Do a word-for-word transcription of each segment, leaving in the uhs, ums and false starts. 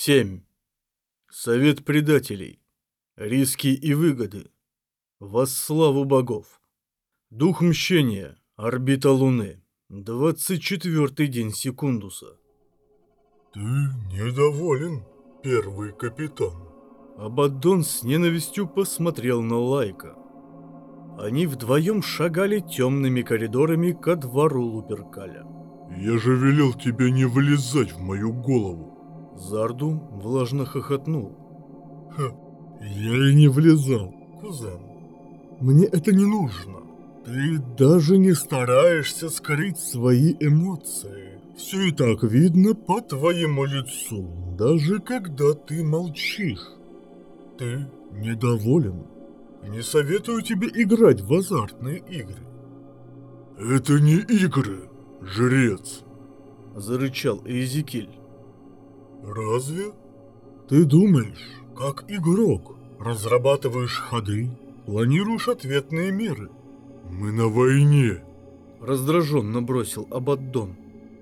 семь. Совет предателей. Риски и выгоды. Восславу богов. Дух мщения. Орбита Луны. двадцать четвёртый день Секундуса. Ты недоволен, первый капитан? Абаддон с ненавистью посмотрел на Лайка. Они вдвоем шагали темными коридорами ко двору Луперкаля. Я же велел тебе не влезать в мою голову. Зарду влажно хохотнул. Ха, я и не влезал, кузен. Мне это не нужно. Ты даже не стараешься скрыть свои эмоции. Все и так видно по твоему лицу, даже когда ты молчишь. Ты недоволен. Не советую тебе играть в азартные игры. Это не игры, жрец. Зарычал Эзекиль. Разве? Ты думаешь, как игрок, разрабатываешь ходы, планируешь ответные меры. Мы на войне. Раздраженно бросил Абаддон.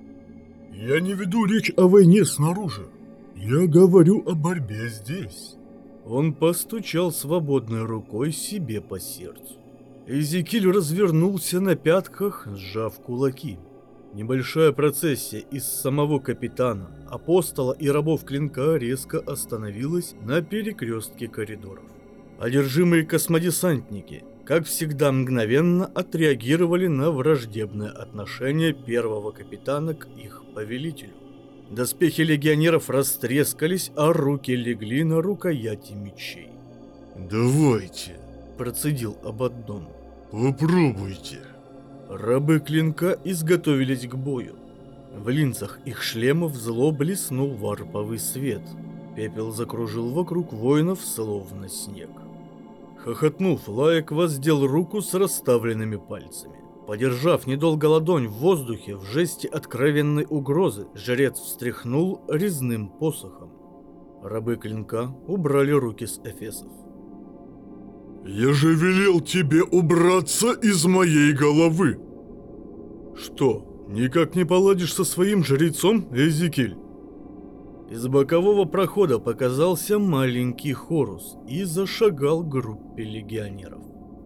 Я не веду речь о войне снаружи. Я говорю о борьбе здесь. Он постучал свободной рукой себе по сердцу. Эзекиль развернулся на пятках, сжав кулаки. Небольшая процессия из самого капитана, апостола и рабов клинка резко остановилась на перекрестке коридоров. Одержимые космодесантники, как всегда, мгновенно отреагировали на враждебное отношение первого капитана к их повелителю. Доспехи легионеров растрескались, а руки легли на рукояти мечей. «Давайте», – процедил Абаддон. «Попробуйте». Рабы клинка изготовились к бою. В линзах их шлемов зло блеснул варповый свет. Пепел закружил вокруг воинов, словно снег. Хохотнув, Лаек воздел руку с расставленными пальцами. Подержав недолго ладонь в воздухе в жесте откровенной угрозы, жрец встряхнул резным посохом. Рабы клинка убрали руки с эфесов. «Я же велел тебе убраться из моей головы!» «Что, никак не поладишь со своим жрецом, Эзекиль?» Из бокового прохода показался маленький Хорус и зашагал к группе легионеров.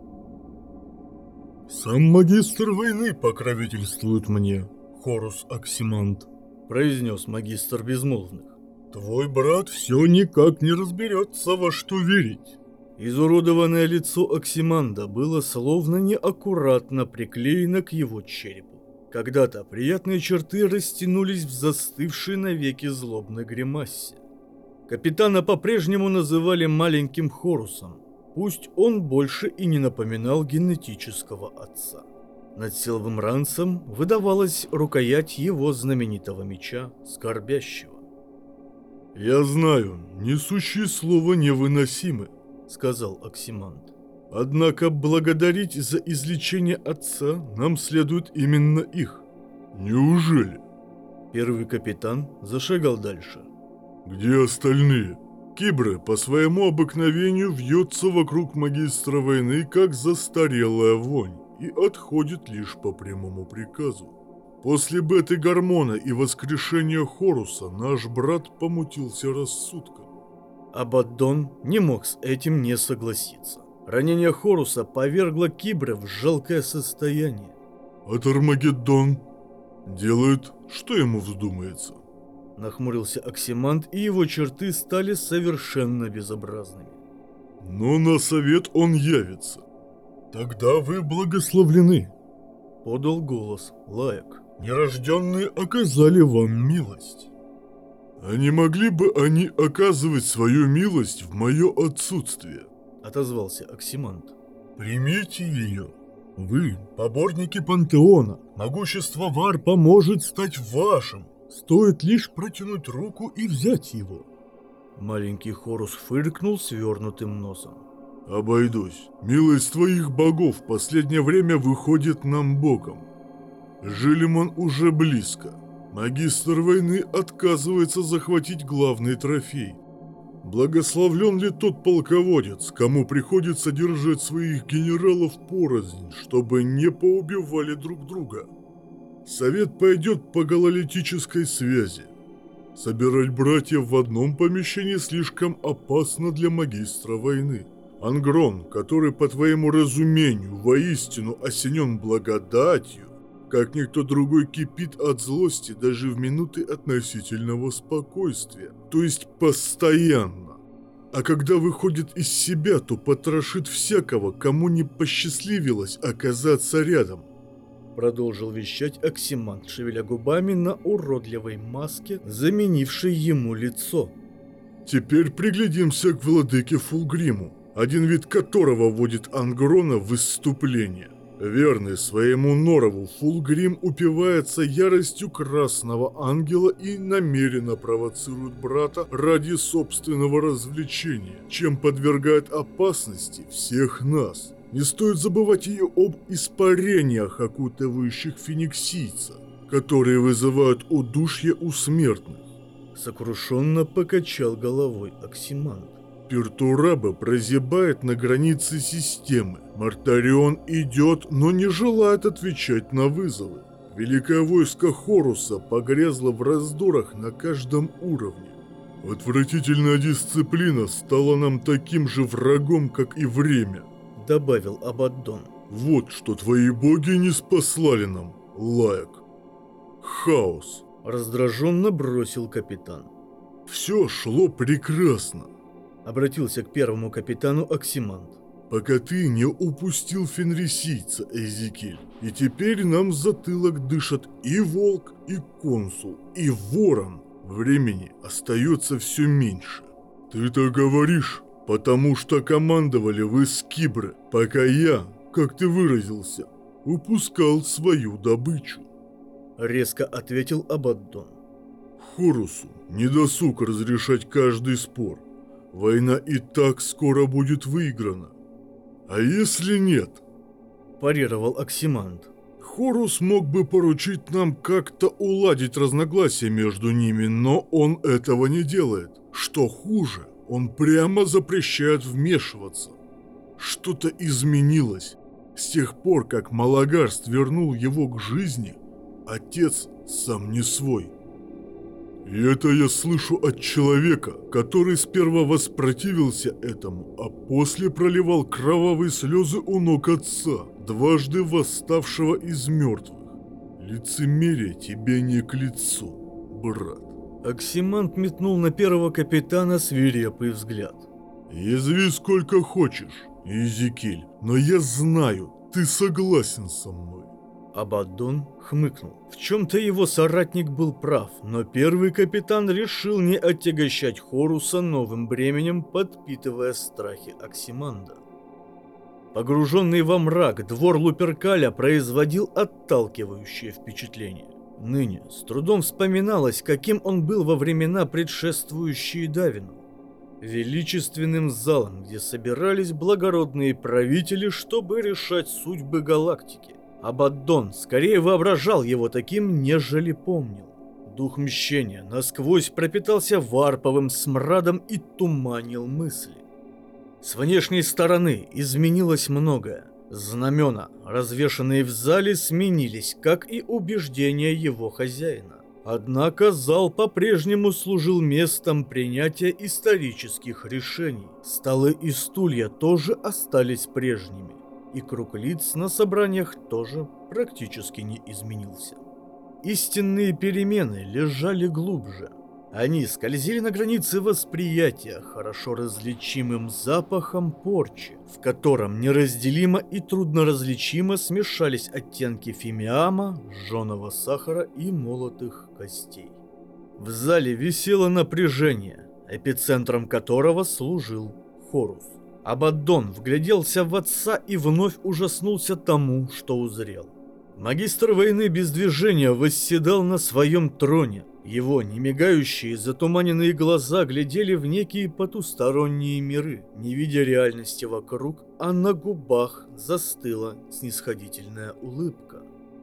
«Сам магистр войны покровительствует мне, Хорус Оксимант», — произнес магистр безмолвных. «Твой брат все никак не разберется, во что верить». Изуродованное лицо Оксиманда было словно неаккуратно приклеено к его черепу. Когда-то приятные черты растянулись в застывшей навеки злобной гримасе. Капитана по-прежнему называли маленьким Хорусом, пусть он больше и не напоминал генетического отца. Над силовым ранцем выдавалась рукоять его знаменитого меча, скорбящего. «Я знаю, несущие слово невыносимы», — сказал Оксиманд. «Однако благодарить за излечение отца нам следует именно их». «Неужели?» Первый капитан зашагал дальше. «Где остальные?» Кибры по своему обыкновению вьется вокруг магистра войны, как застарелая вонь, и отходит лишь по прямому приказу. После беты-гормона и воскрешения Хоруса наш брат помутился рассудком. Абаддон не мог с этим не согласиться. Ранение Хоруса повергло Кибра в жалкое состояние. От Армагеддон делает, что ему вздумается. Нахмурился Оксиманд, и его черты стали совершенно безобразными. Но на совет он явится. Тогда вы благословлены, подал голос Лаек. Нерожденные оказали вам милость. А не могли бы они оказывать свою милость в мое отсутствие? Отозвался Оксиманд. Примите ее. Вы поборники пантеона. Могущество Варпа может стать вашим. Стоит лишь протянуть руку и взять его. Маленький Хорус фыркнул свернутым носом. Обойдусь. Милость твоих богов в последнее время выходит нам боком. Жилимон уже близко. Магистр войны отказывается захватить главный трофей. Благословлен ли тот полководец, кому приходится держать своих генералов порознь, чтобы не поубивали друг друга? Совет пойдет по гололитической связи. Собирать братьев в одном помещении слишком опасно для магистра войны. Ангрон, который, по твоему разумению, воистину осенен благодатью, как никто другой кипит от злости даже в минуты относительного спокойствия, то есть постоянно. А когда выходит из себя, то потрошит всякого, кому не посчастливилось оказаться рядом. Продолжил вещать Оксимант, шевеля губами на уродливой маске, заменившей ему лицо. Теперь приглядимся к владыке Фулгриму, один вид которого вводит Ангрона в выступление. Верный своему норову, Фулгрим упивается яростью красного ангела и намеренно провоцирует брата ради собственного развлечения, чем подвергает опасности всех нас. Не стоит забывать и об испарениях, окутывающих фениксийца, которые вызывают удушье у смертных. Сокрушенно покачал головой Оксимант. Пертураба прозябает на границе системы. Мартарион идет, но не желает отвечать на вызовы. Великое войско Хоруса погрязло в раздорах на каждом уровне. Отвратительная дисциплина стала нам таким же врагом, как и время, добавил Абаддон. Вот что твои боги не спаслали нам, Лаек. Хаос. Раздраженно бросил капитан. Все шло прекрасно. Обратился к первому капитану Оксимант. Пока ты не упустил фенрисийца, Эзекиль. И теперь нам в затылок дышат и волк, и консул, и ворон. Времени остается все меньше. Ты-то говоришь, потому что командовали вы скибры, пока я, как ты выразился, упускал свою добычу. Резко ответил Абаддон. Хорусу не досуг разрешать каждый спор. Война и так скоро будет выиграна. А если нет? Парировал Оксимант. Хорус мог бы поручить нам как-то уладить разногласия между ними, но он этого не делает. Что хуже, он прямо запрещает вмешиваться. Что-то изменилось. С тех пор, как Малагарст вернул его к жизни, отец сам не свой. И это я слышу от человека, который сперва воспротивился этому, а после проливал кровавые слезы у ног отца, дважды восставшего из мертвых. Лицемерие тебе не к лицу, брат. Оксимант метнул на первого капитана свирепый взгляд. Язви сколько хочешь, Эзекиль, но я знаю, ты согласен со мной. Абаддон хмыкнул. В чем-то его соратник был прав, но первый капитан решил не отягощать Хоруса новым бременем, подпитывая страхи Оксиманда. Погруженный во мрак, двор Луперкаля производил отталкивающее впечатление. Ныне с трудом вспоминалось, каким он был во времена, предшествующие Давину. Величественным залом, где собирались благородные правители, чтобы решать судьбы галактики. Абаддон скорее воображал его таким, нежели помнил. Дух мщения насквозь пропитался варповым смрадом и туманил мысли. С внешней стороны изменилось многое. Знамена, развешанные в зале, сменились, как и убеждения его хозяина. Однако зал по-прежнему служил местом принятия исторических решений. Столы и стулья тоже остались прежними. И круг лиц на собраниях тоже практически не изменился. Истинные перемены лежали глубже. Они скользили на границе восприятия хорошо различимым запахом порчи, в котором неразделимо и трудноразличимо смешались оттенки фимиама, жженого сахара и молотых костей. В зале висело напряжение, эпицентром которого служил Хорус. Абаддон вгляделся в отца и вновь ужаснулся тому, что узрел. Магистр войны без движения восседал на своем троне. Его немигающие затуманенные глаза глядели в некие потусторонние миры, не видя реальности вокруг, а на губах застыла снисходительная улыбка.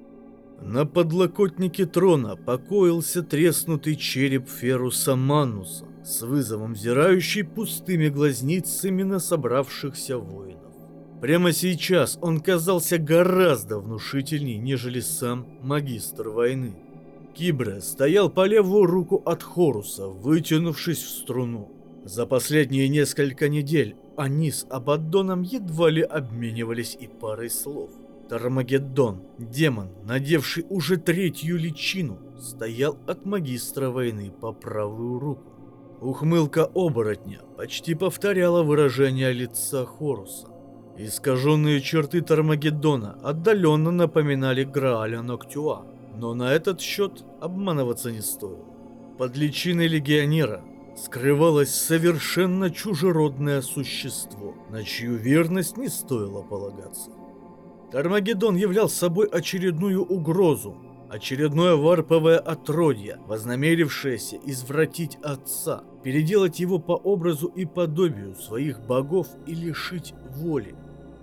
На подлокотнике трона покоился треснутый череп Феруса Мануса, с вызовом взирающий пустыми глазницами на собравшихся воинов. Прямо сейчас он казался гораздо внушительней, нежели сам магистр войны. Кибре стоял по левую руку от Хоруса, вытянувшись в струну. За последние несколько недель они с Абаддоном едва ли обменивались и парой слов. Тармагеддон, демон, надевший уже третью личину, стоял от магистра войны по правую руку. Ухмылка оборотня почти повторяла выражение лица Хоруса. Искаженные черты Тармагеддона отдаленно напоминали Грааля Ноктюа, но на этот счет обманываться не стоило. Под личиной легионера скрывалось совершенно чужеродное существо, на чью верность не стоило полагаться. Тармагеддон являл собой очередную угрозу, очередное варповое отродье, вознамерившееся извратить отца, переделать его по образу и подобию своих богов и лишить воли.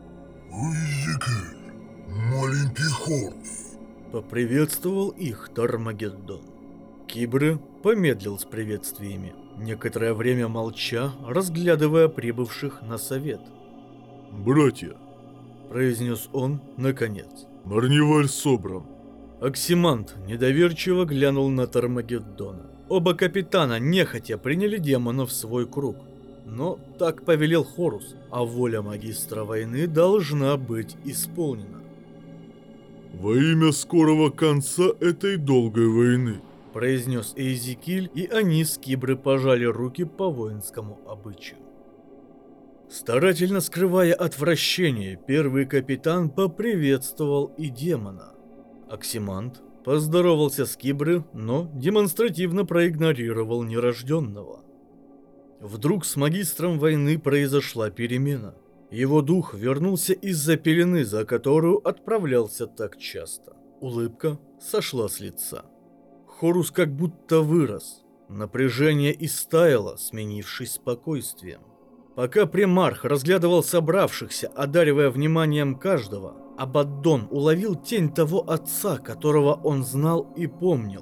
Изикиль, маленький Хорус. Поприветствовал их Тармагеддон. Кибре помедлил с приветствиями, некоторое время молча, разглядывая прибывших на совет. «Братья», — произнес он наконец. «Марниваль собран». Оксимант недоверчиво глянул на Тармагеддона. Оба капитана нехотя приняли демона в свой круг. Но так повелел Хорус, а воля магистра войны должна быть исполнена. «Во имя скорого конца этой долгой войны», — произнес Эйзекиль, и они с Кибре пожали руки по воинскому обычаю. Старательно скрывая отвращение, первый капитан поприветствовал и демона. Оксимант поздоровался с Кибре, но демонстративно проигнорировал нерожденного. Вдруг с магистром войны произошла перемена. Его дух вернулся из-за пелены, за которую отправлялся так часто. Улыбка сошла с лица. Хорус как будто вырос. Напряжение истаяло, сменившись спокойствием. Пока примарх разглядывал собравшихся, одаривая вниманием каждого, Абаддон уловил тень того отца, которого он знал и помнил.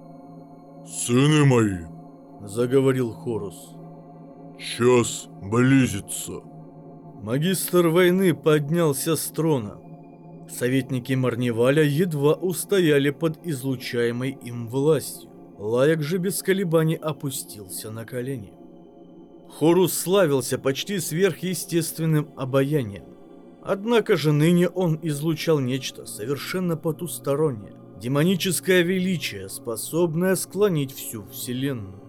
«Сыны мои», — заговорил Хорус, — «час близится». Магистр войны поднялся с трона. Советники Марниваля едва устояли под излучаемой им властью. Лаек же без колебаний опустился на колени. Хорус славился почти сверхъестественным обаянием. Однако же ныне он излучал нечто совершенно потустороннее, демоническое величие, способное склонить всю вселенную.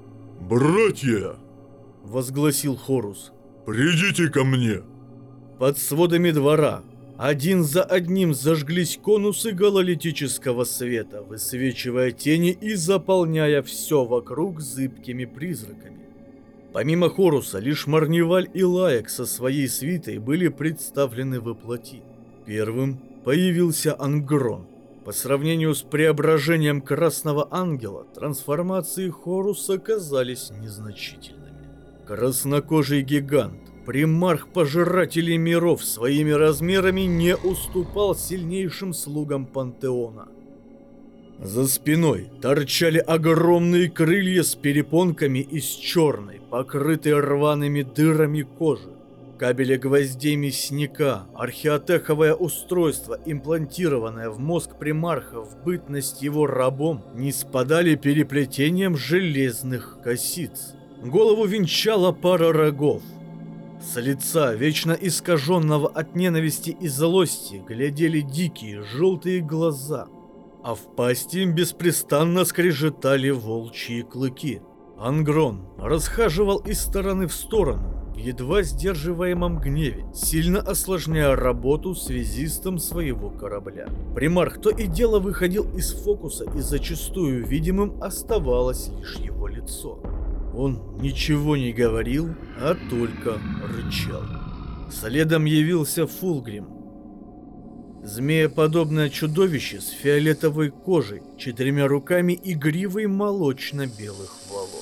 «Братья!» — возгласил Хорус. «Придите ко мне!» Под сводами двора один за одним зажглись конусы гололитического света, высвечивая тени и заполняя все вокруг зыбкими призраками. Помимо Хоруса, лишь Марниваль и Лаек со своей свитой были представлены воплоти. Первым появился Ангрон. По сравнению с преображением Красного Ангела, трансформации Хоруса казались незначительными. Краснокожий гигант, примарх пожирателей миров, своими размерами не уступал сильнейшим слугам пантеона. За спиной торчали огромные крылья с перепонками из черной, покрытой рваными дырами кожи. Кабели гвоздей мясника, археотеховое устройство, имплантированное в мозг примарха в бытность его рабом, не спадали переплетением железных косиц. Голову венчала пара рогов. С лица, вечно искаженного от ненависти и злости, глядели дикие желтые глаза, а в пасти беспрестанно скрежетали волчьи клыки. Ангрон расхаживал из стороны в сторону, в едва сдерживаемом гневе, сильно осложняя работу связистам своего корабля. Примарх то и дело выходил из фокуса, и зачастую видимым оставалось лишь его лицо. Он ничего не говорил, а только рычал. Следом явился Фулгрим. Змееподобное чудовище с фиолетовой кожей, четырьмя руками и гривой молочно-белых волос.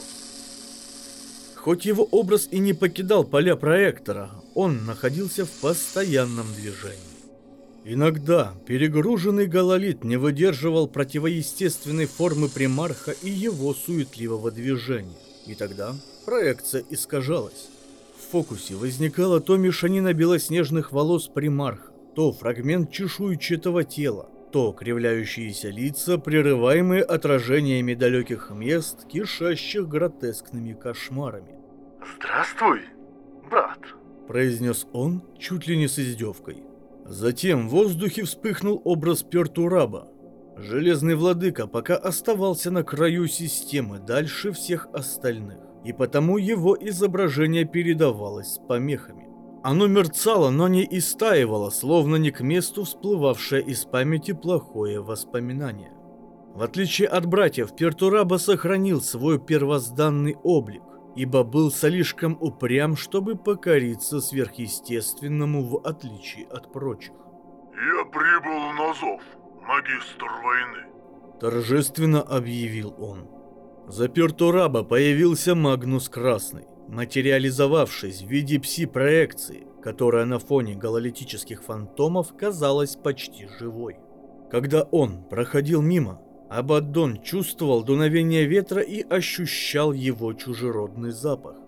Хоть его образ и не покидал поля проектора, он находился в постоянном движении. Иногда перегруженный гололит не выдерживал противоестественной формы примарха и его суетливого движения, и тогда проекция искажалась. В фокусе возникала то мешанина белоснежных волос примарха, то фрагмент чешуйчатого тела, то кривляющиеся лица, прерываемые отражениями далеких мест, кишащих гротескными кошмарами. «Здравствуй, брат», — произнес он чуть ли не с издевкой. Затем в воздухе вспыхнул образ Пертураба. Железный владыка пока оставался на краю системы дальше всех остальных, и потому его изображение передавалось с помехами. Оно мерцало, но не истаивало, словно не к месту всплывавшее из памяти плохое воспоминание. В отличие от братьев, Пертураба сохранил свой первозданный облик, ибо был слишком упрям, чтобы покориться сверхъестественному в отличие от прочих. «Я прибыл на зов, магистр войны», — торжественно объявил он. За Пертураба появился Магнус Красный, материализовавшись в виде пси-проекции, которая на фоне гололитических фантомов казалась почти живой. Когда он проходил мимо, Абаддон чувствовал дуновение ветра и ощущал его чужеродный запах.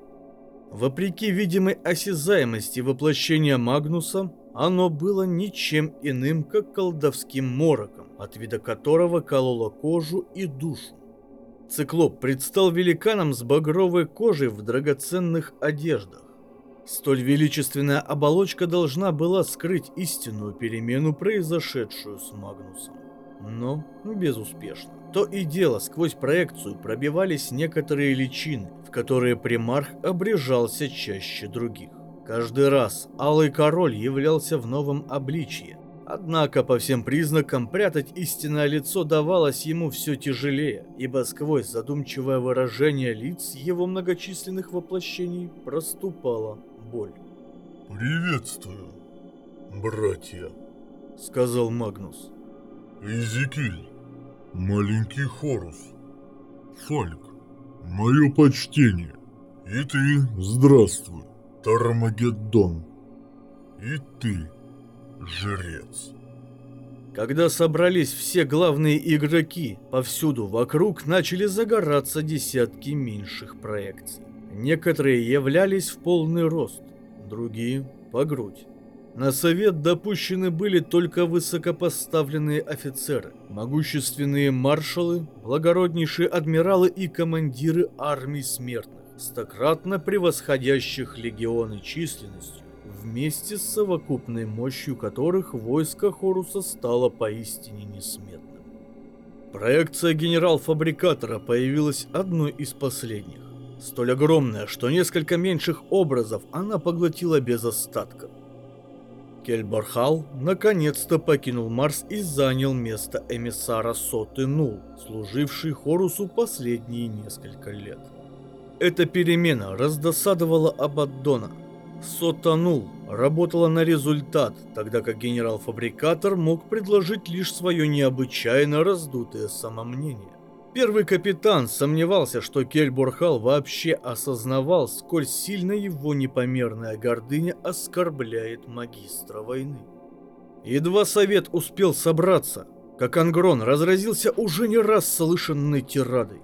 Вопреки видимой осязаемости воплощения Магнуса, оно было ничем иным, как колдовским мороком, от вида которого кололо кожу и душу. Циклоп предстал великаном с багровой кожей в драгоценных одеждах. Столь величественная оболочка должна была скрыть истинную перемену, произошедшую с Магнусом. Но безуспешно. То и дело, сквозь проекцию пробивались некоторые личины, в которые примарх обрежался чаще других. Каждый раз Алый Король являлся в новом обличье. Однако, по всем признакам, прятать истинное лицо давалось ему все тяжелее, ибо сквозь задумчивое выражение лиц его многочисленных воплощений проступала боль. «Приветствую, братья», — сказал Магнус. «Эзекиль, маленький Хорус, Фальк, мое почтение, и ты здравствуй, Тармагеддон, и ты, жрец». Когда собрались все главные игроки, повсюду вокруг начали загораться десятки меньших проекций. Некоторые являлись в полный рост, другие — по грудь. На совет допущены были только высокопоставленные офицеры, могущественные маршалы, благороднейшие адмиралы и командиры армий смертных, стократно превосходящих легионы численностью, вместе с совокупной мощью которых войско Хоруса стало поистине несметным. Проекция генерал-фабрикатора появилась одной из последних, столь огромная, что несколько меньших образов она поглотила без остатка. Кельбархал наконец-то покинул Марс и занял место эмиссара Соты Нул, служивший Хорусу последние несколько лет. Эта перемена раздосадовала Абаддона. Сота Нул работала на результат, тогда как генерал-фабрикатор мог предложить лишь свое необычайно раздутое самомнение. Первый капитан сомневался, что Кельбурхал вообще осознавал, сколь сильно его непомерная гордыня оскорбляет магистра войны. Едва совет успел собраться, как Ангрон разразился уже не раз слышанной тирадой.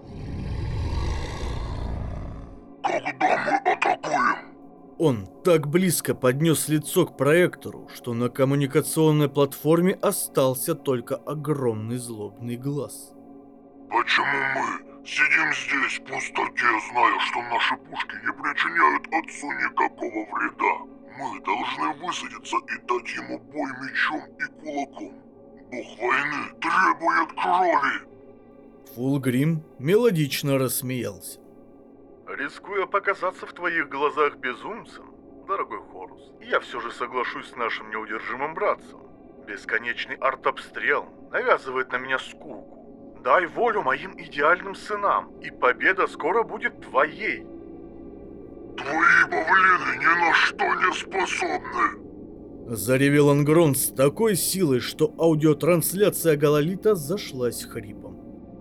«Когда мы атакуем?» Он так близко поднес лицо к проектору, что на коммуникационной платформе остался только огромный злобный глаз. «Почему мы сидим здесь в пустоте, зная, что наши пушки не причиняют отцу никакого вреда? Мы должны высадиться и дать ему бой мечом и кулаком. Бог войны требует крови!» Фулгрим мелодично рассмеялся. Рискуя показаться в твоих глазах безумцем, дорогой Хорус, я все же соглашусь с нашим неудержимым братцем. Бесконечный артобстрел навязывает на меня скуку. Дай волю моим идеальным сынам, и победа скоро будет твоей. «Твои павлины ни на что не способны!» Заревел Ангрон с такой силой, что аудиотрансляция гололита зашлась хрипом.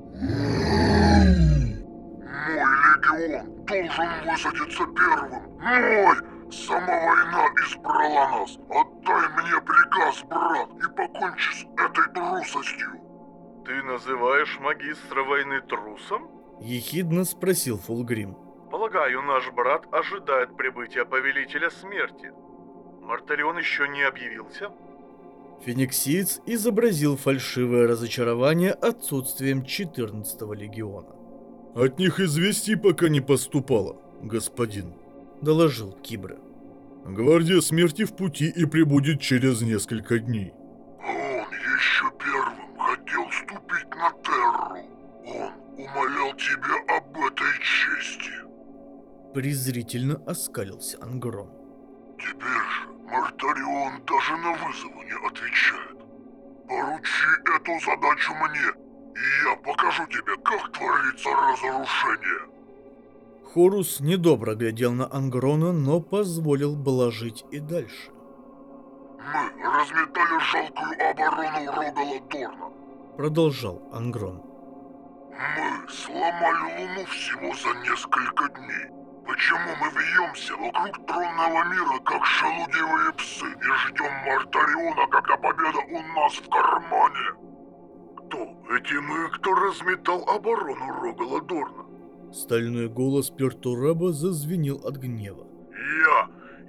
«Мой легион должен высадиться первым! Мой! Сама война избрала нас! Отдай мне приказ, брат, и покончи с этой трусостью!» Ты называешь магистра войны трусом? Ехидно спросил Фулгрим. Полагаю, наш брат ожидает прибытия повелителя смерти. Мартарион еще не объявился? Фениксиец изобразил фальшивое разочарование отсутствием четырнадцатого легиона. От них известий пока не поступало, господин, доложил Кибра. Гвардия смерти в пути и прибудет через несколько дней. Он еще первым хотел ступить на Терру. Он умолял тебя об этой чести. Презрительно оскалился Ангрон. Теперь же Мартарион даже на вызовы не отвечает. Поручи эту задачу мне, и я покажу тебе, как творится разрушение. Хорус недобро глядел на Ангрона, но позволил блажить и дальше. Мы разметали жалкую оборону Рогала Дорна. Продолжал Ангрон. Мы сломали Луну всего за несколько дней. Почему мы вьемся вокруг тронного мира, как шелудивые псы, и ждем Мартариона, когда победа у нас в кармане? Кто эти мы, кто разметал оборону Рогала Дорна? Стальной голос Пертураба зазвенел от гнева. Я,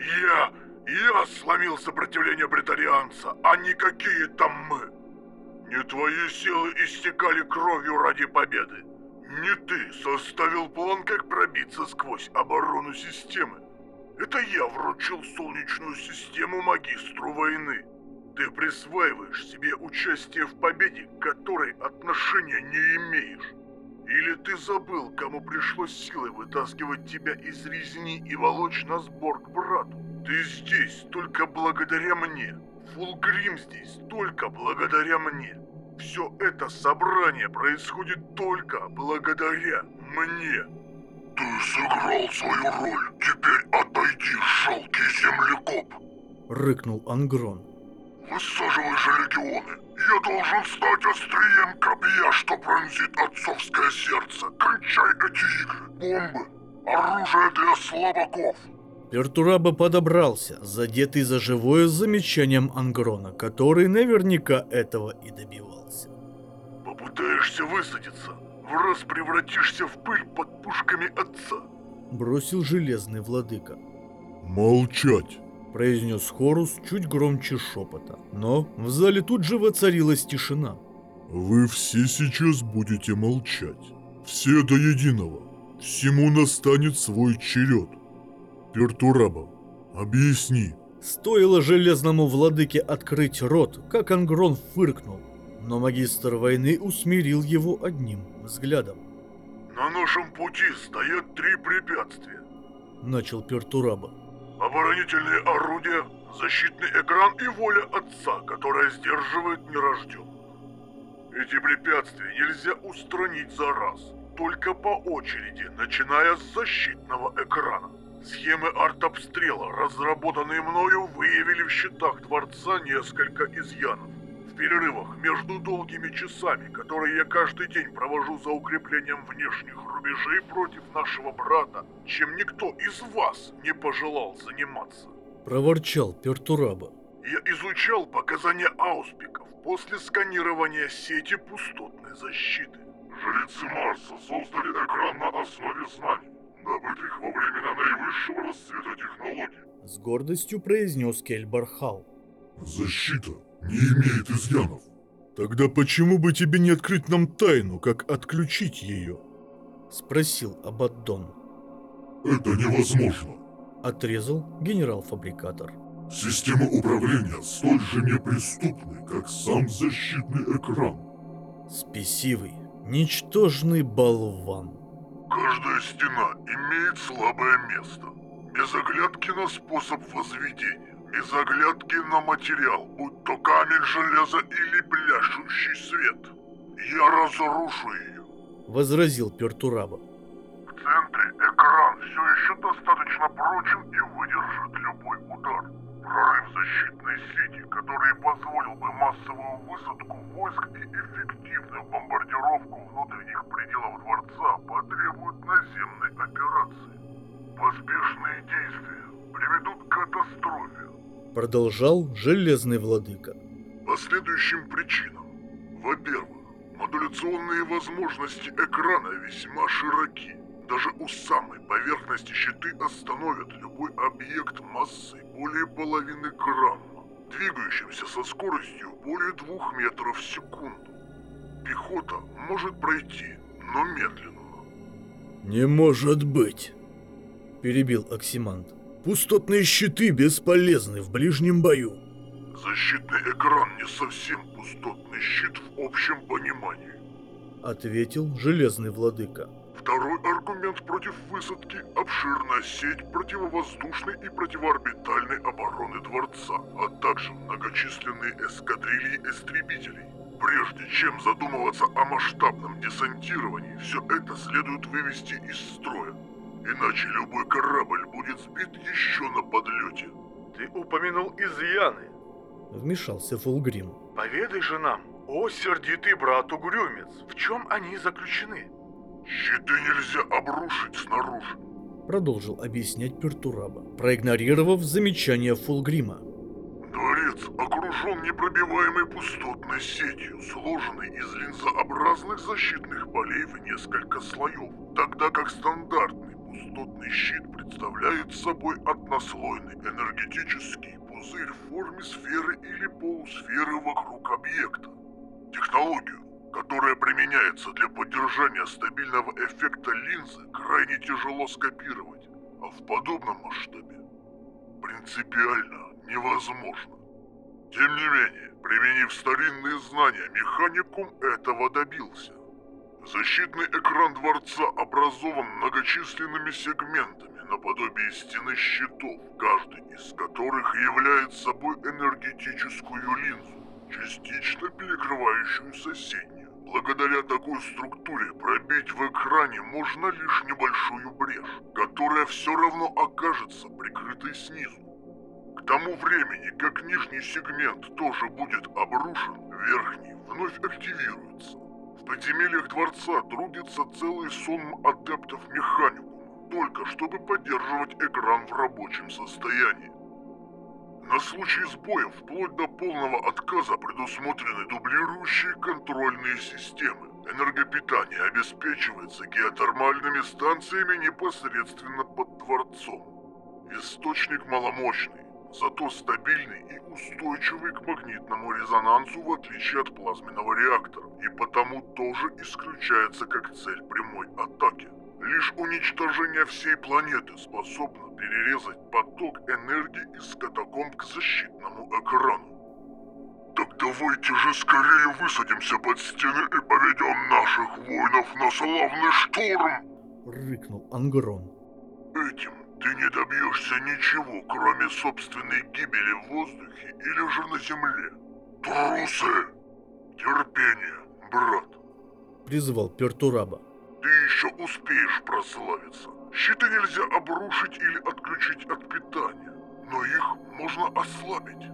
я, я сломил сопротивление претарианца, а не какие-то мы. Не твои силы истекали кровью ради победы. Не ты составил план, как пробиться сквозь оборону системы. Это я вручил Солнечную систему магистру войны. Ты присваиваешь себе участие в победе, к которой отношения не имеешь. Или ты забыл, кому пришлось силой вытаскивать тебя из резни и волочь на сбор к брату? Ты здесь только благодаря мне. Фулгрим здесь только благодаря мне. Все это собрание происходит только благодаря мне. Ты сыграл свою роль. Теперь отойди, жалкий землекоп. Рыкнул Ангрон. Высаживай же легионы. Я должен стать острием копья, что пронзит отцовское сердце. Кончай эти игры. Бомбы. Оружие для слабаков. Пертураба подобрался, задетый за живое замечанием Ангрона, который наверняка этого и добивался. Попытаешься высадиться, в раз превратишься в пыль под пушками отца. Бросил железный владыка. Молчать. Произнес Хорус чуть громче шепота, но в зале тут же воцарилась тишина. Вы все сейчас будете молчать. Все до единого. Всему настанет свой черед. Пертураба, объясни. Стоило железному владыке открыть рот, как Ангрон фыркнул, но магистр войны усмирил его одним взглядом. На нашем пути стоят три препятствия. Начал Пертураба. Оборонительные орудия, защитный экран и воля отца, которая сдерживает нерожденных. Эти препятствия нельзя устранить за раз, только по очереди, начиная с защитного экрана. Схемы артобстрела, разработанные мною, выявили в щитах дворца несколько изъянов. В перерывах между долгими часами, которые я каждый день провожу за укреплением внешних рубежей против нашего брата, чем никто из вас не пожелал заниматься. Проворчал Пертураба. Я изучал показания ауспиков после сканирования сети пустотной защиты. Жрецы Марса создали экран на основе знаний, добытых во времена наивысшего расцвета технологий. С гордостью произнес Кельбархал. Защита не имеет изъянов. Тогда почему бы тебе не открыть нам тайну, как отключить ее? Спросил Абаддон. Это невозможно. Отрезал генерал-фабрикатор. Система управления столь же неприступны, как сам защитный экран. Спесивый, ничтожный болван. Каждая стена имеет слабое место. Без оглядки на способ возведения, без оглядки на материал, будь то камень, железо или пляшущий свет. Я разрушу ее. Возразил Пертураба. В центре экран все еще достаточно прочен и выдержит любой удар. Прорыв защитной сети, который позволил бы массовую высадку войск и эффективную бомбардировку внутренних пределов дворца, потребует наземной операции. Поспешные действия приведут к катастрофе. Продолжал железный владыка. По следующим причинам. Во-первых, модуляционные возможности экрана весьма широки. Даже у самой поверхности щиты остановят любой объект массой более половины грамма. двигающимся со скоростью более двух метров в секунду. Пехота может пройти, но медленно. «Не может быть!» – перебил Оксимант. «Пустотные щиты бесполезны в ближнем бою». Защитный экран не совсем пустотный щит в общем понимании, ответил Железный Владыка. Второй аргумент против высадки – обширная сеть противовоздушной и противоорбитальной обороны дворца, а также многочисленные эскадрильи истребителей. Прежде чем задумываться о масштабном десантировании, все это следует вывести из строя. Иначе любой корабль будет сбит еще на подлете. Ты упомянул изъяны. Вмешался Фулгрим. Поведай же нам, о сердитый брат Угрюмец, в чем они заключены? Щиты нельзя обрушить снаружи. Продолжил объяснять Пертураба, проигнорировав замечание Фулгрима. Дворец окружен непробиваемой пустотной сетью, сложенной из линзообразных защитных полей в несколько слоев, тогда как стандартный пустотный щит представляет собой однослойный энергетический пузырь в форме сферы или полусферы вокруг объекта. Технологию, которая применяется для поддержания стабильного эффекта линзы, крайне тяжело скопировать, а в подобном масштабе принципиально невозможно. Тем не менее, применив старинные знания, механикум этого добился. Защитный экран дворца образован многочисленными сегментами наподобие стены щитов, каждый из которых является собой энергетическую линзу, частично перекрывающую соседнюю. Благодаря такой структуре пробить в экране можно лишь небольшую брешь, которая все равно окажется прикрытой снизу. К тому времени, как нижний сегмент тоже будет обрушен, верхний вновь активируется. В подземельях дворца трудится целый сонм адептов механикума, только чтобы поддерживать экран в рабочем состоянии. На случай сбоя, вплоть до полного отказа, предусмотрены дублирующие контрольные системы. Энергопитание обеспечивается геотермальными станциями непосредственно под дворцом. Источник маломощный, зато стабильный и устойчивый к магнитному резонансу, в отличие от плазменного реактора, и потому тоже исключается как цель прямой атаки. Лишь уничтожение всей планеты способно перерезать поток энергии из катакомб к защитному экрану. Так давайте же скорее высадимся под стены и поведем наших воинов на славный штурм! Рыкнул Ангрон. Этим ты не добьешься ничего, кроме собственной гибели в воздухе или же на земле. Трусы! Терпение, брат! Призвал Пертураба. Ты еще успеешь прославиться. Щиты нельзя обрушить или отключить от питания, но их можно ослабить.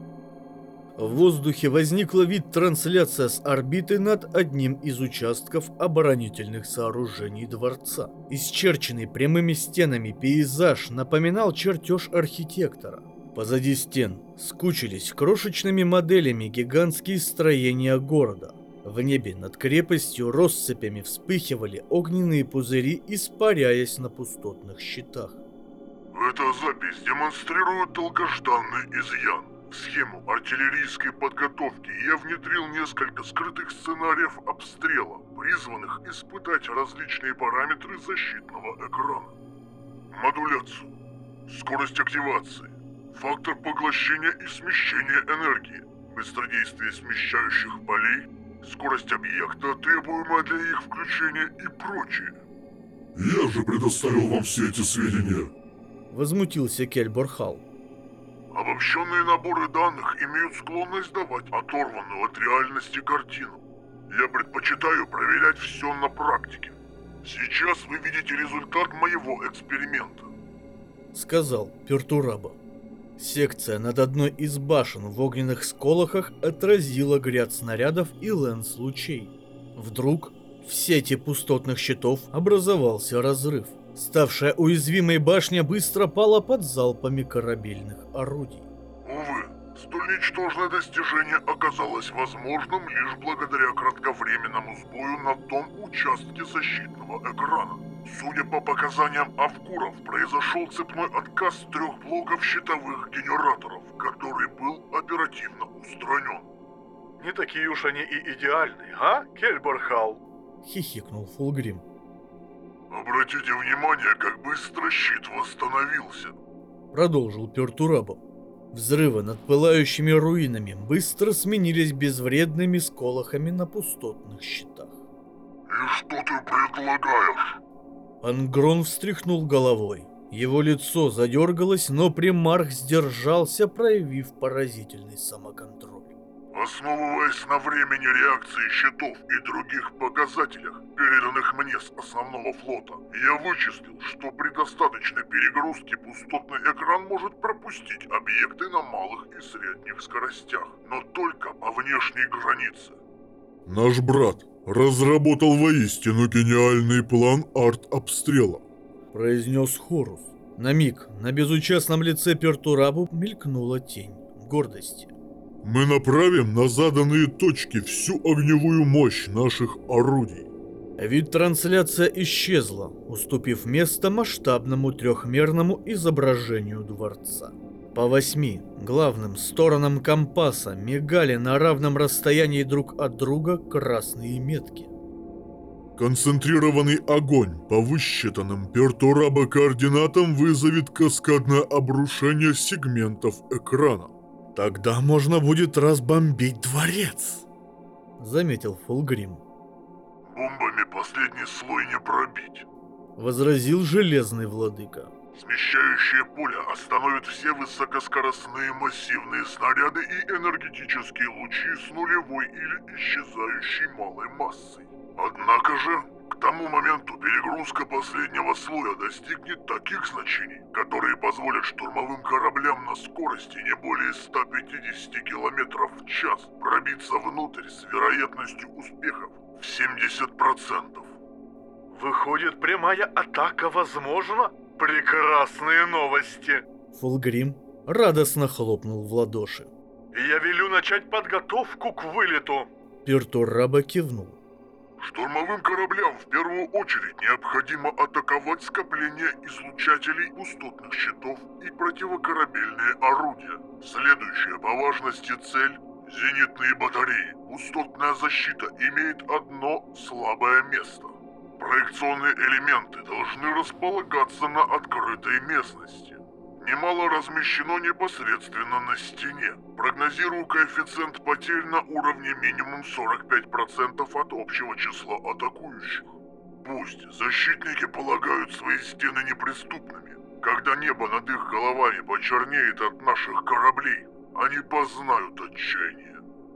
В воздухе возникла вид-трансляция с орбиты над одним из участков оборонительных сооружений дворца. Исчерченный прямыми стенами пейзаж напоминал чертеж архитектора. Позади стен скучились крошечными моделями гигантские строения города. В небе над крепостью россыпями вспыхивали огненные пузыри, испаряясь на пустотных щитах. Эта запись демонстрирует долгожданный изъян. В схему артиллерийской подготовки я внедрил несколько скрытых сценариев обстрела, призванных испытать различные параметры защитного экрана. Модуляцию, скорость активации, фактор поглощения и смещения энергии, быстродействие смещающих полей, скорость объекта, требуемая для их включения и прочее. Я же предоставил вам все эти сведения. Возмутился Кельборхал. Обобщенные наборы данных имеют склонность давать оторванную от реальности картину. Я предпочитаю проверять все на практике. Сейчас вы видите результат моего эксперимента. Сказал Пертураба. Секция над одной из башен в огненных сколохах отразила гряд снарядов и лэнс-лучей. Вдруг в сети пустотных щитов образовался разрыв. Ставшая уязвимой башня быстро пала под залпами корабельных орудий. Увы, столь ничтожное достижение оказалось возможным лишь благодаря кратковременному сбою на том участке защитного экрана. Судя по показаниям Авгуров, произошел цепной отказ трех блоков щитовых генераторов, который был оперативно устранен. Не такие уж они и идеальные, а, Кельбархал? Хихикнул Фулгрим. Обратите внимание, как быстро щит восстановился. Продолжил Пертурабо. Взрывы над пылающими руинами быстро сменились безвредными сколохами на пустотных щитах. И что ты предлагаешь? Ангрон встряхнул головой. Его лицо задергалось, но примарх сдержался, проявив поразительный самоконтроль. Основываясь на времени реакции щитов и других показателях, переданных мне с основного флота, я вычислил, что при достаточной перегрузке пустотный экран может пропустить объекты на малых и средних скоростях, но только по внешней границе. Наш брат разработал воистину гениальный план арт-обстрела, произнес Хорус. На миг на безучастном лице Пертурабу мелькнула тень гордости. Мы направим на заданные точки всю огневую мощь наших орудий. Вид трансляция исчезла, уступив место масштабному трехмерному изображению дворца. По восьми главным сторонам компаса мигали на равном расстоянии друг от друга красные метки. Концентрированный огонь по высчитанным Пертурабо координатам вызовет каскадное обрушение сегментов экрана. Тогда можно будет разбомбить дворец, заметил Фулгрим. Бомбами последний слой не пробить, возразил Железный Владыка. Смещающее поле остановит все высокоскоростные массивные снаряды и энергетические лучи с нулевой или исчезающей малой массой. Однако же, к тому моменту перегрузка последнего слоя достигнет таких значений, которые позволят штурмовым кораблям на скорости не более ста пятидесяти километров в час пробиться внутрь с вероятностью успехов в семьдесят процентов. Выходит, прямая атака возможна? Прекрасные новости! Фулгрим радостно хлопнул в ладоши. Я велю начать подготовку к вылету. Пертурабо кивнул. Штурмовым кораблям в первую очередь необходимо атаковать скопление излучателей пустотных щитов и противокорабельные орудия. Следующая по важности цель – зенитные батареи. Пустотная защита имеет одно слабое место. Проекционные элементы должны располагаться на открытой местности. Немало размещено непосредственно на стене. Прогнозирую коэффициент потерь на уровне минимум сорок пять процентов от общего числа атакующих. Пусть защитники полагают свои стены неприступными. Когда небо над их головами почернеет от наших кораблей, они познают отчаяние.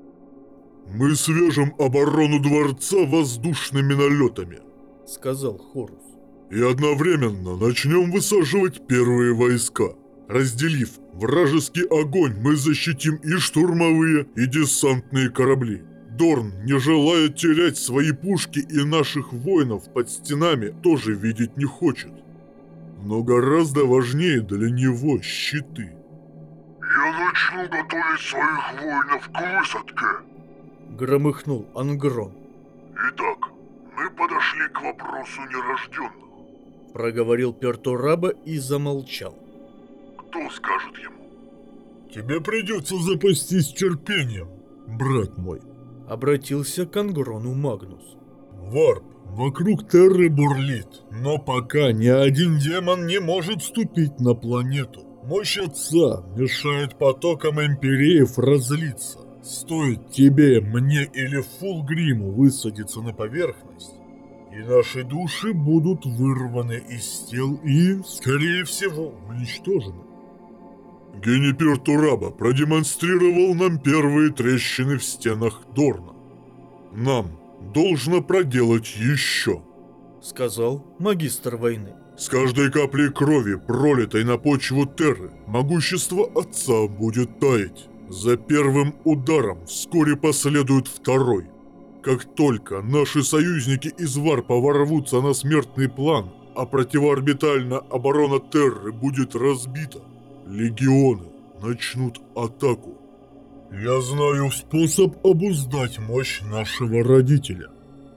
Мы свяжем оборону дворца воздушными налетами, сказал Хорус. И одновременно начнем высаживать первые войска. Разделив вражеский огонь, мы защитим и штурмовые, и десантные корабли. Дорн, не желая терять свои пушки и наших воинов под стенами, тоже видеть не хочет. Но гораздо важнее для него щиты. Я начну готовить своих воинов к высадке, громыхнул Ангрон. Итак, мы подошли к вопросу нерожденных, проговорил Пертурабо и замолчал. Кто скажет ему? Тебе придется запастись терпением, брат мой, обратился к Ангрону Магнус. Варп вокруг Терры бурлит, но пока ни один демон не может ступить на планету. Мощь Отца мешает потокам империев разлиться. Стоит тебе, мне или Фулгриму высадиться на поверхность, и наши души будут вырваны из тел и, скорее всего, уничтожены. Гений Пертурабо продемонстрировал нам первые трещины в стенах Дорна. Нам должно проделать еще, сказал магистр войны. С каждой каплей крови, пролитой на почву Терры, могущество Отца будет таять. За первым ударом вскоре последует второй. Как только наши союзники из Варпа ворвутся на смертный план, а противоорбитальная оборона Терры будет разбита, легионы начнут атаку. Я знаю способ обуздать мощь нашего родителя.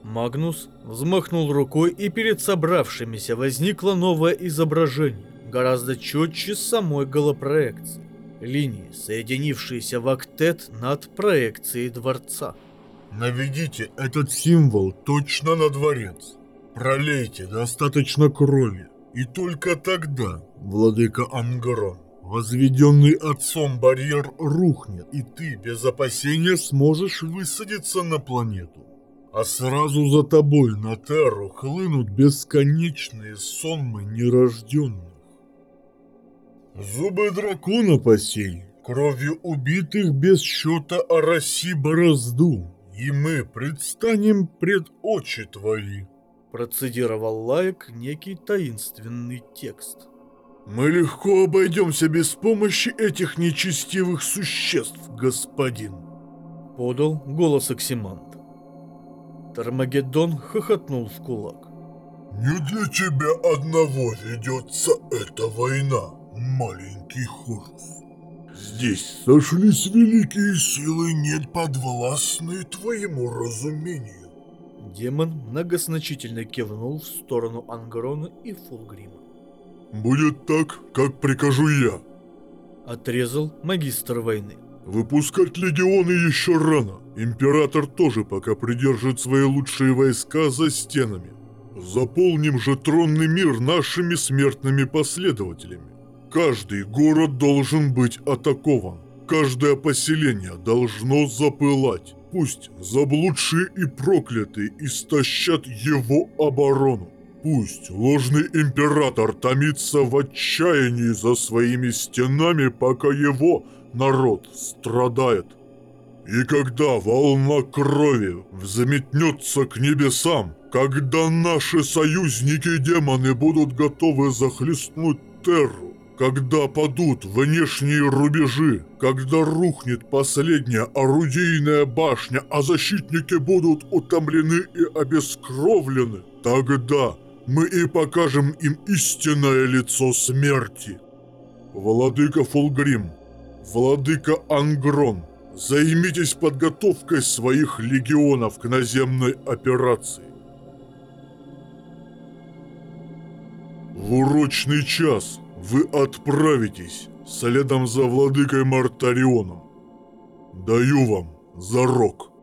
Магнус взмахнул рукой, и перед собравшимися возникло новое изображение, гораздо четче самой голопроекции. Линии, соединившиеся в октет над проекцией дворца. Наведите этот символ точно на дворец. Пролейте достаточно крови. И только тогда, владыка Ангрон, возведенный отцом барьер рухнет, и ты без опасения сможешь высадиться на планету. А сразу за тобой на Терру хлынут бесконечные сонмы нерожденных. Зубы дракона посей, кровью убитых без счета ороси борозду, и мы предстанем пред очи твои. Процедировал Лайк некий таинственный текст. Мы легко обойдемся без помощи этих нечестивых существ, господин. Подал голос Оксиманта. Тармагеддон хохотнул в кулак. Не для тебя одного ведется эта война, маленький Хорус. Здесь сошлись великие силы, неподвластные твоему разумению. Демон многозначительно кивнул в сторону Ангрона и Фулгрима. Будет так, как прикажу я. Отрезал магистр войны. Выпускать легионы еще рано. Император тоже пока придержит свои лучшие войска за стенами. Заполним же тронный мир нашими смертными последователями. Каждый город должен быть атакован. Каждое поселение должно запылать. Пусть заблудшие и проклятые истощат его оборону. Пусть ложный император томится в отчаянии за своими стенами, пока его народ страдает. И когда волна крови взметнется к небесам, когда наши союзники-демоны будут готовы захлестнуть Терру, когда падут внешние рубежи, когда рухнет последняя орудийная башня, а защитники будут утомлены и обескровлены, тогда мы и покажем им истинное лицо смерти. Владыка Фулгрим, владыка Ангрон, займитесь подготовкой своих легионов к наземной операции. В урочный час вы отправитесь следом за владыкой Мартарионом. Даю вам зарок.